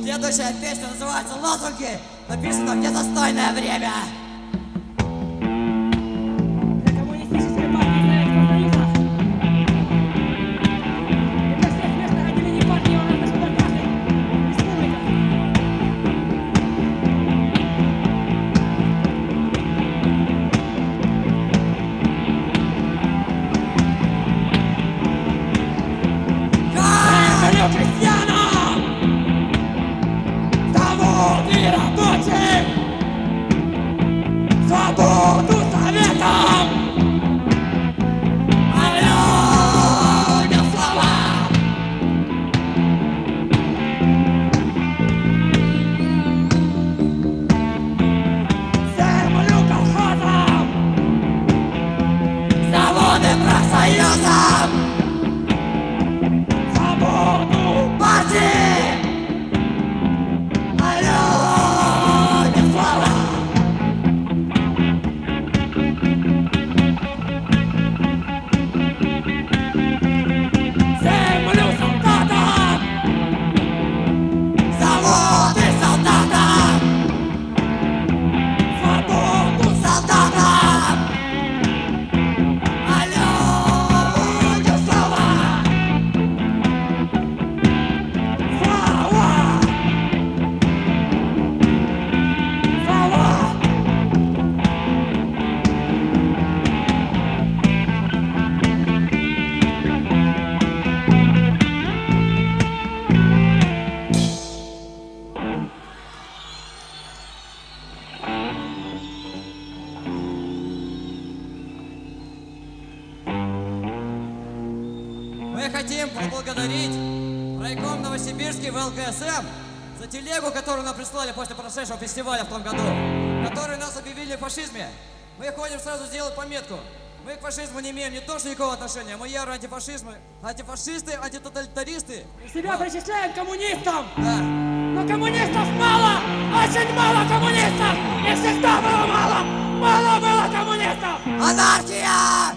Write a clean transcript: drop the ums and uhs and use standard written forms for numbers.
Следующая песня называется «Лозунги». Написано в недостойное время. Для коммунистической партии Советского Союза и для всех местных отделений партии в разных государствах и республиках. Землю крестьянам! Завод и рабочих! Свободу советам! А людям слова. Землю колхозам! Заводы профсоюзам. Свободу! Партии. А людям слова. Землю солдатам! Заводы солдатам. Свободу! Солдатам. А людям слова. Слава! Слава! Мы хотим поблагодарить райком Новосибирский ВЛКСМ за телегу, которую нам прислали после прошедшего фестиваля в том году, которые нас объявили в фашизме. Мы хотим сразу сделать пометку. Мы к фашизму не имеем не то что никакого отношения, мы ярые антифашисты, антитоталитаристы. Себя причисляем к коммунистам! Да. Но коммунистов мало! Очень мало коммунистов! И всегда было мало! Мало было коммунистов! Анархия!